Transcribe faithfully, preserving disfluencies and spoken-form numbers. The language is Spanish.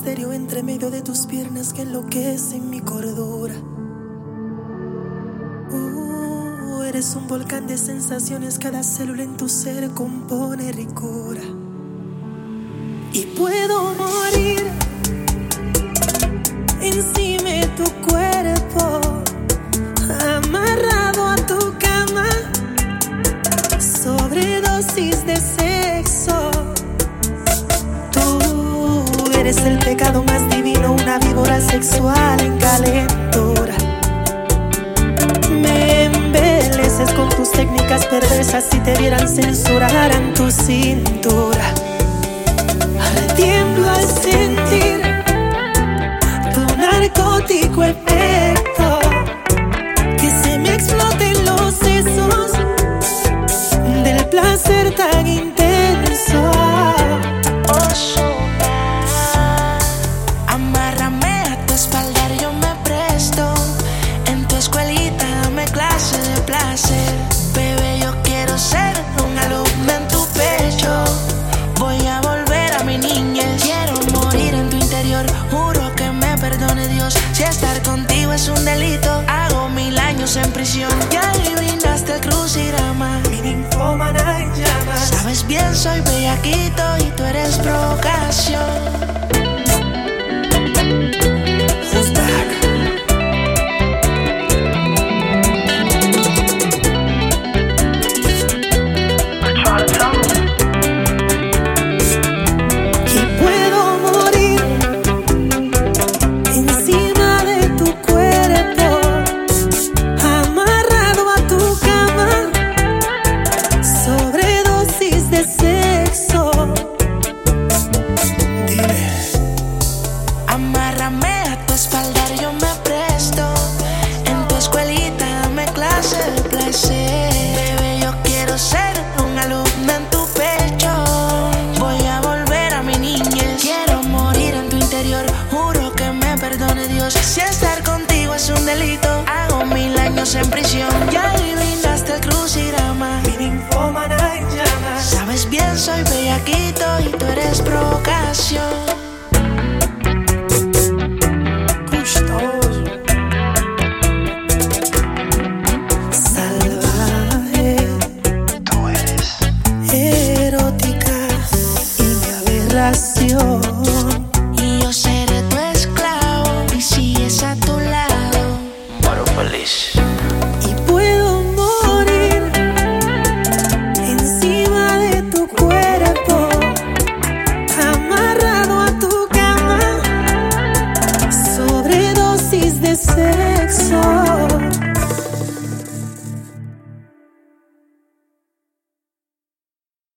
misterio entre medio de tus piernas que enloquecen mi cordura. Uh, eres un volcán de sensaciones, cada célula en tu ser compone ricura. Y puedo morir encima de tu cuerpo, amarrado a tu cama, sobredosis de sexo. Tú eres el pecado más divino, una víbora sexual en calentura. Me embeleces con tus técnicas perversas, si te vieran censuraran tu cintura. Tiemblo al sentir tu narcótico efecto, que se me exploten los sesos del placer tan intenso. Amárrame a tu espalda, yo me presto. En tu escuelita dame clase de placer. Bebé, yo quiero ser un alumno en tu pecho. Voy a volver a mi niñez. Quiero morir en tu interior, juro que me perdone Dios. Si estar contigo es un delito, hago mil años en prisión. Ya adivinaste el crucigrama, Mi ninfómana en llamas. sabes bien soy bellaquito y tú eres provocación. Who's back? Y puedo morir encima de tu cuerpo, amarrado a tu cama, sobredosis de sexo. Dile. Amárrame a tu espalda, yo me presto. En tu escuelita dame clase de placer. Bebé, yo quiero ser un alumno en tu pecho. Voy a volver a mi niñez. Quiero morir en tu interior, juro que me perdone Dios. Si estar contigo es un delito, hago mil años en prisión. Ya adivinaste el crucigrama, Mi ninfómana en llamas. sabes bien soy bellaquito y tú eres provocación. Gustoso, salvaje, Tú eres erótica y mi aberración. Y yo seré tu esclavo y sigues a tu lado. Moro Police. Y puedo morir encima de tu cuerpo, amarrado a tu cama, sobredosis de sexo.